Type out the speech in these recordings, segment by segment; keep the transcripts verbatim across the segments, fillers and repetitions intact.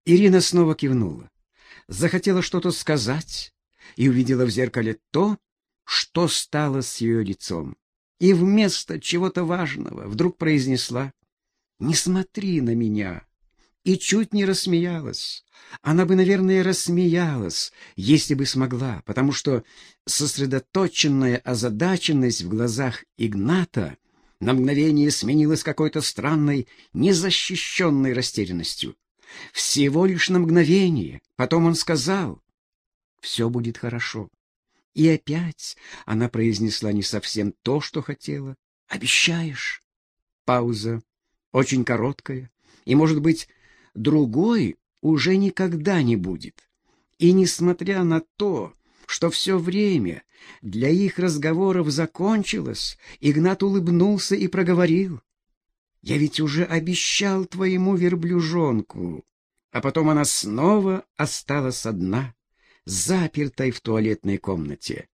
Ирина снова кивнула, захотела что-то сказать и увидела в зеркале то, что стало с ее лицом. И вместо чего-то важного вдруг произнесла: «Не смотри на меня!» И чуть не рассмеялась. Она бы, наверное, рассмеялась, если бы смогла, потому что сосредоточенная озадаченность в глазах Игната на мгновение сменилась какой-то странной, незащищенной растерянностью. Всего лишь на мгновение. Потом он сказал: «Все будет хорошо». И опять она произнесла не совсем то, что хотела. «Обещаешь?» Пауза, очень короткая, и, может быть, другой уже никогда не будет. И несмотря на то, что все время для их разговоров закончилось, Игнат улыбнулся и проговорил: «Я ведь уже обещал твоему верблюжонку». А потом она снова осталась одна, запертой в туалетной комнате.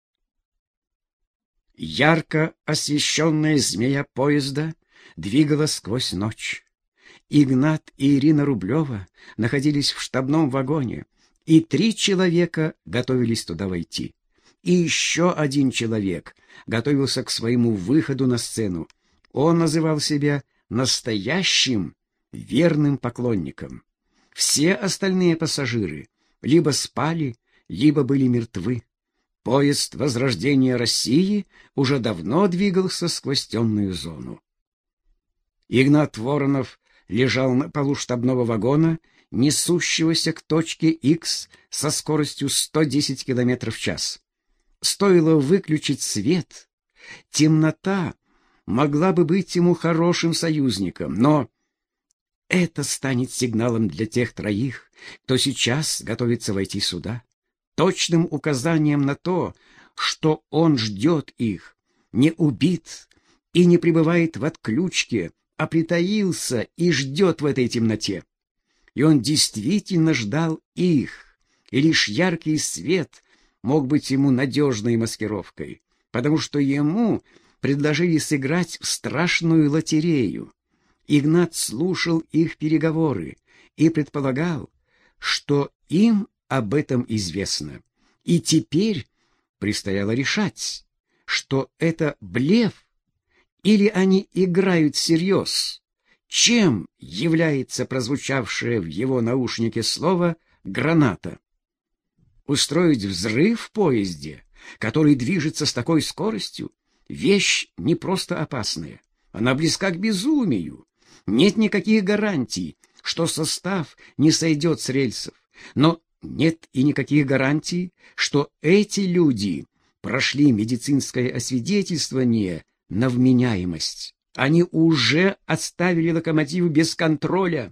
Ярко освещенная змея поезда двигалась сквозь ночь. Игнат и Ирина Рублева находились в штабном вагоне, и три человека готовились туда войти. И еще один человек готовился к своему выходу на сцену. Он называл себя настоящим верным поклонником. Все остальные пассажиры либо спали, либо были мертвы. Поезд возрождения России уже давно двигался сквозь темную зону. Игнат Воронов лежал на полу штабного вагона, несущегося к точке Х со скоростью сто десять километров в час. Стоило выключить свет, темнота могла бы быть ему хорошим союзником, но это станет сигналом для тех троих, кто сейчас готовится войти сюда, точным указанием на то, что он ждет их, не убит и не пребывает в отключке, а притаился и ждет в этой темноте. И он действительно ждал их, и лишь яркий свет мог быть ему надежной маскировкой, потому что ему предложили сыграть в страшную лотерею. Игнат слушал их переговоры и предполагал, что им об этом известно. И теперь предстояло решать, что это блеф, или они играют всерьез. Чем является прозвучавшее в его наушнике слово «граната»? Устроить взрыв в поезде, который движется с такой скоростью, вещь не просто опасная, она близка к безумию. Нет никаких гарантий, что состав не сойдет с рельсов, но нет и никаких гарантий, что эти люди прошли медицинское освидетельствование на вменяемость. Они уже оставили локомотив без контроля.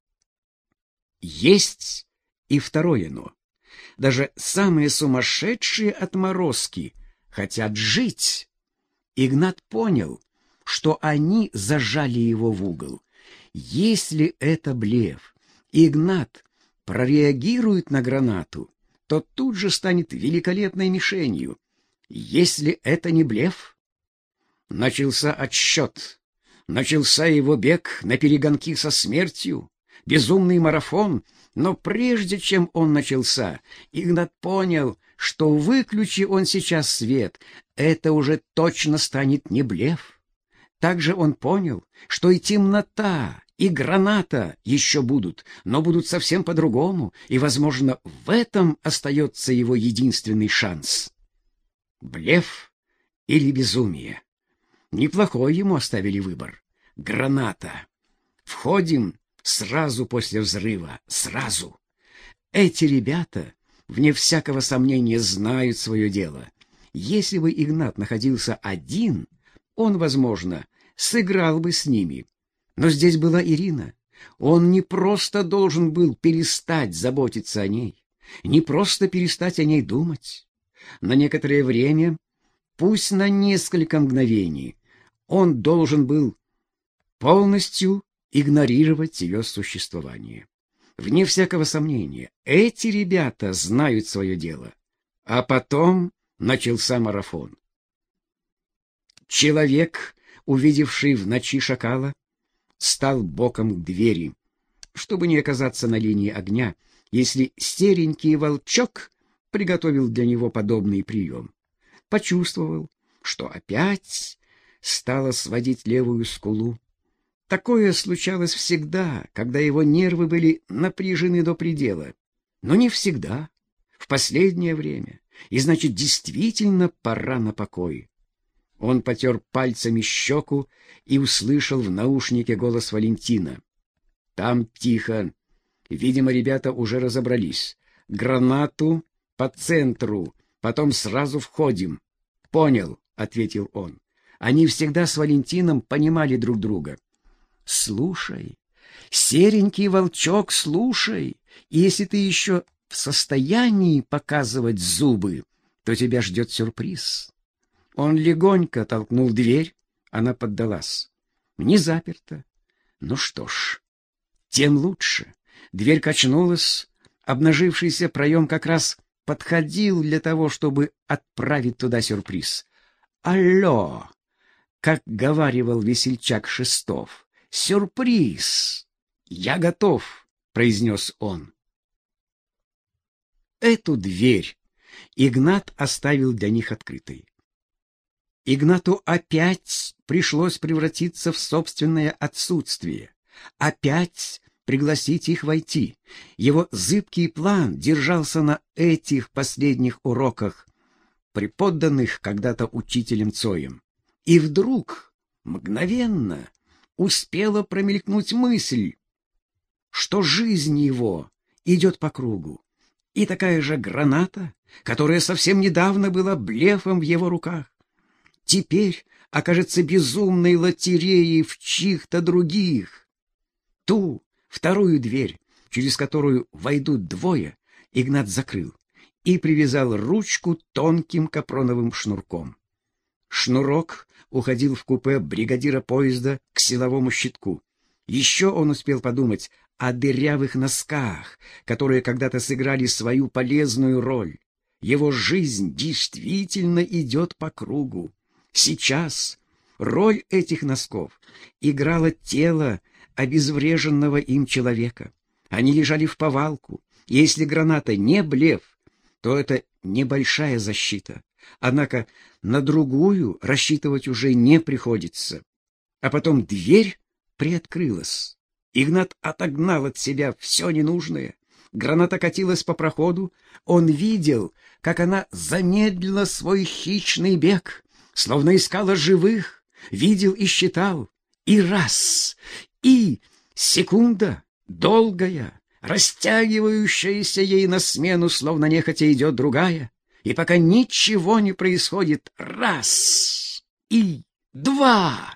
Есть и второе «но». Даже самые сумасшедшие отморозки хотят жить. Игнат понял, что они зажали его в угол. Если это блеф, Игнат прореагирует на гранату, то тут же станет великолепной мишенью. Если это не блеф... Начался отсчет, начался его бег на перегонки со смертью, безумный марафон, но прежде чем он начался, Игнат понял, что выключи он сейчас свет, это уже точно станет не блеф. Также он понял, что и темнота, и граната еще будут, но будут совсем по-другому, и, возможно, в этом остается его единственный шанс. Блеф или безумие? Неплохой ему оставили выбор. Граната. Входим сразу после взрыва. Сразу. Эти ребята, вне всякого сомнения, знают свое дело. Если бы Игнат находился один, он, возможно, сыграл бы с ними. Но здесь была Ирина. Он не просто должен был перестать заботиться о ней, не просто перестать о ней думать. На некоторое время, пусть на несколько мгновений, он должен был полностью игнорировать ее существование. Вне всякого сомнения, эти ребята знают свое дело. А потом начался марафон. Человек, увидевший в ночи шакала, стал боком к двери. чтобы не оказаться на линии огня, если серенький волчок приготовил для него подобный прием. Почувствовал, что опять стало сводить левую скулу. Такое случалось всегда, когда его нервы были напряжены до предела. Но не всегда, в последнее время, и значит, действительно пора на покой. Он потер пальцами щеку и услышал в наушнике голос Валентина. «Там тихо. Видимо, ребята уже разобрались. Гранату по центру, потом сразу входим». «Понял», — ответил он. Они всегда с Валентином понимали друг друга. «Слушай, серенький волчок, слушай, если ты еще в состоянии показывать зубы, то тебя ждет сюрприз». Он легонько толкнул дверь, она поддалась. Не заперта. Ну что ж, тем лучше. Дверь качнулась, обнажившийся проем как раз подходил для того, чтобы отправить туда сюрприз. «Алло!» — как говаривал весельчак Шестов. «Сюрприз! Я готов!» — произнес он. Эту дверь Игнат оставил для них открытой. Игнату опять пришлось превратиться в собственное отсутствие, опять пригласить их войти. Его зыбкий план держался на этих последних уроках, преподанных когда-то учителем Цоем. И вдруг, мгновенно, успела промелькнуть мысль, что жизнь его идет по кругу, и такая же граната, которая совсем недавно была блефом в его руках, теперь окажется безумной лотереей в чьих-то других. Ту, вторую дверь, через которую войдут двое, Игнат закрыл и привязал ручку тонким капроновым шнурком. Шнурок уходил в купе бригадира поезда к силовому щитку. Еще он успел подумать о дырявых носках, которые когда-то сыграли свою полезную роль. Его жизнь действительно идет по кругу. Сейчас роль этих носков играло тело обезвреженного им человека. Они лежали в повалку. Если граната не блеф, то это небольшая защита. Однако на другую рассчитывать уже не приходится. А потом дверь приоткрылась. Игнат отогнал от себя все ненужное. Граната катилась по проходу. Он видел, как она замедлила свой хищный бег, словно искала живых, видел и считал. И раз, и секунда, долгая, растягивающаяся ей на смену, словно нехотя идет другая. И пока ничего не происходит, раз и два.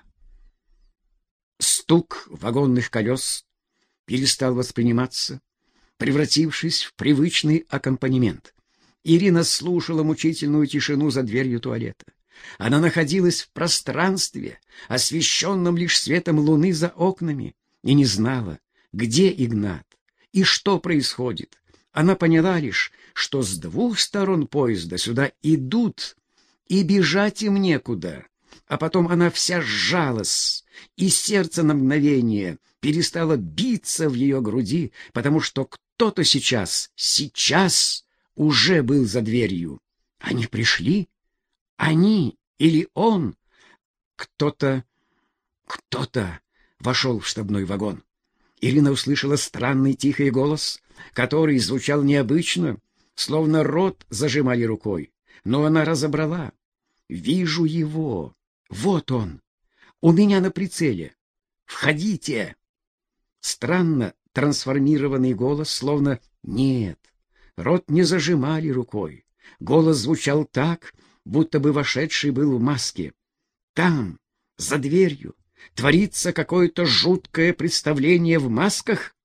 Стук вагонных колес перестал восприниматься, превратившись в привычный аккомпанемент. Ирина слушала мучительную тишину за дверью туалета. Она находилась в пространстве, освещенном лишь светом луны за окнами, и не знала, где Игнат и что происходит. Она поняла лишь, что с двух сторон поезда сюда идут, и бежать им некуда. А потом она вся сжалась, и сердце на мгновение перестало биться в ее груди, потому что кто-то сейчас, сейчас уже был за дверью. Они пришли? Они или он? Кто-то, кто-то вошел в штабной вагон. Ирина услышала странный тихий голос, который звучал необычно, словно рот зажимали рукой. Но она разобрала. «Вижу его. Вот он. У меня на прицеле. Входите!» Странно трансформированный голос, словно «нет». Рот не зажимали рукой. Голос звучал так, будто бы вошедший был в маске. Там, за дверью, творится какое-то жуткое представление в масках.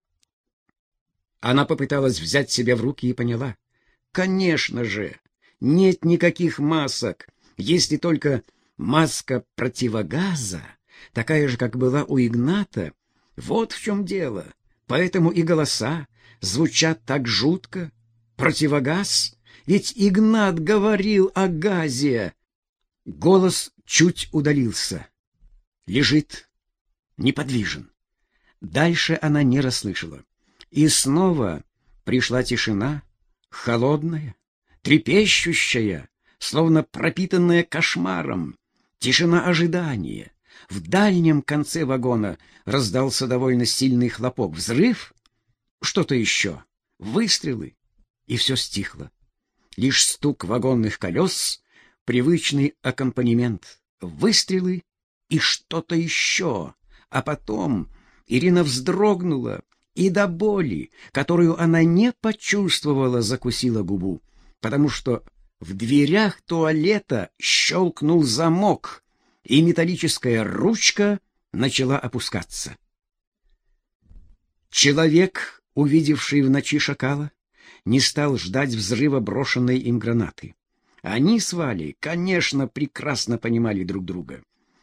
Она попыталась взять себя в руки и поняла. Конечно же, нет никаких масок, если только маска противогаза, такая же, как была у Игната. Вот в чем дело. Поэтому и голоса звучат так жутко. Противогаз? Ведь Игнат говорил о газе. Голос чуть удалился. Лежит неподвижен. Дальше она не расслышала. И снова пришла тишина, холодная, трепещущая, словно пропитанная кошмаром, тишина ожидания. В дальнем конце вагона раздался довольно сильный хлопок. Взрыв? Что-то еще. Выстрелы. И все стихло. Лишь стук вагонных колес, привычный аккомпанемент. Выстрелы и что-то еще. А потом Ирина вздрогнула и до боли, которую она не почувствовала, закусила губу, потому что в дверях туалета щелкнул замок, и металлическая ручка начала опускаться. Человек, увидевший в ночи шакала, не стал ждать взрыва брошенной им гранаты. Они с Валей, конечно, прекрасно понимали друг друга.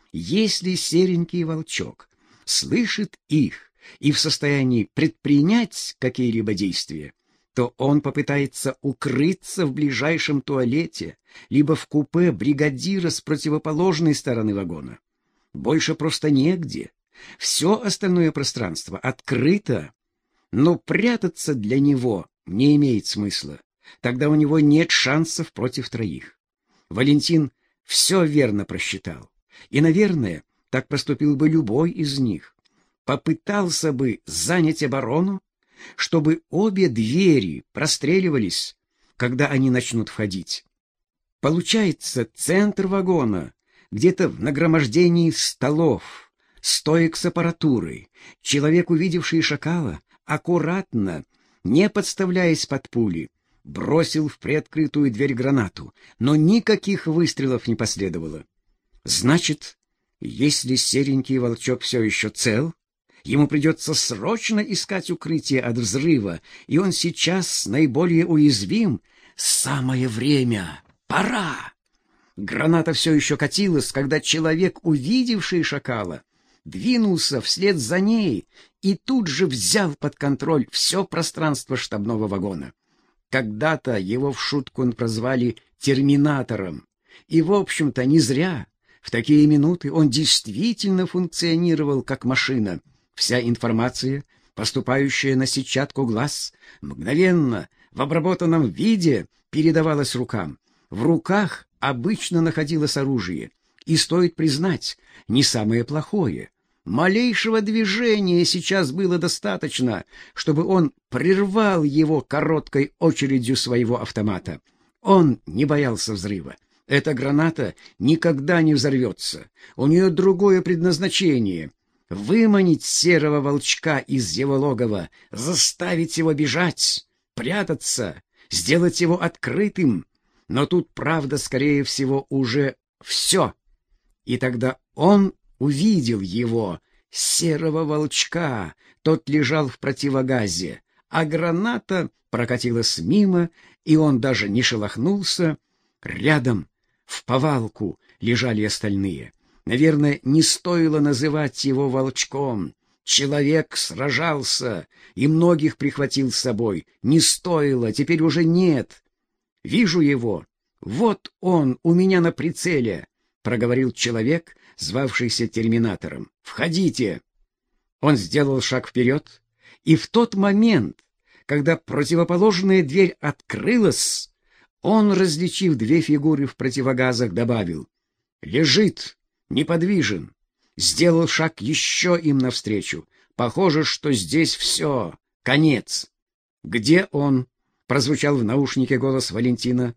Если серенький волчок слышит их и в состоянии предпринять какие-либо действия, то он попытается укрыться в ближайшем туалете, либо в купе бригадира с противоположной стороны вагона. Больше просто негде. Все остальное пространство открыто, но прятаться для него не имеет смысла. Тогда у него нет шансов против троих. Валентин все верно просчитал. И, наверное, так поступил бы любой из них. Попытался бы занять оборону, чтобы обе двери простреливались, когда они начнут входить. Получается, центр вагона, где-то в нагромождении столов, стоек с аппаратурой. Человек, увидевший шакала, аккуратно, не подставляясь под пули, бросил в приоткрытую дверь гранату, но никаких выстрелов не последовало. Значит, если серенький волчок все еще цел, ему придется срочно искать укрытие от взрыва, и он сейчас наиболее уязвим. Самое время. Пора. Граната все еще катилась, когда человек, увидевший шакала, двинулся вслед за ней и тут же взял под контроль все пространство штабного вагона. Когда-то его в шутку прозвали «терминатором», и, в общем-то, не зря. В такие минуты он действительно функционировал как машина. Вся информация, поступающая на сетчатку глаз, мгновенно в обработанном виде передавалась рукам. В руках обычно находилось оружие, и, стоит признать, не самое плохое. Малейшего движения сейчас было достаточно, чтобы он прервал его короткой очередью своего автомата. Он не боялся взрыва. Эта граната никогда не взорвется. У нее другое предназначение — выманить серого волчка из его логова, заставить его бежать, прятаться, сделать его открытым. Но тут правда, скорее всего, уже все. И тогда он увидел его, серого волчка. Тот лежал в противогазе, а граната прокатилась мимо, и он даже не шелохнулся. Рядом, в повалку, лежали остальные. Наверное, не стоило называть его волчком. Человек сражался и многих прихватил с собой. Не стоило, теперь уже нет. Вижу его. Вот он у меня на прицеле, — проговорил человек, звавшийся терминатором. «Входите!» Он сделал шаг вперед, и в тот момент, когда противоположная дверь открылась, он, различив две фигуры в противогазах, добавил: «Лежит, неподвижен». Сделал шаг еще им навстречу. Похоже, что здесь все, конец. «Где он?» — прозвучал в наушнике голос Валентина.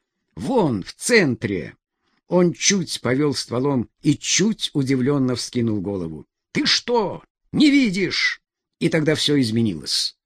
«Вон, в центре». Он чуть повел стволом и чуть удивленно вскинул голову. «Ты что, не видишь?» И тогда все изменилось.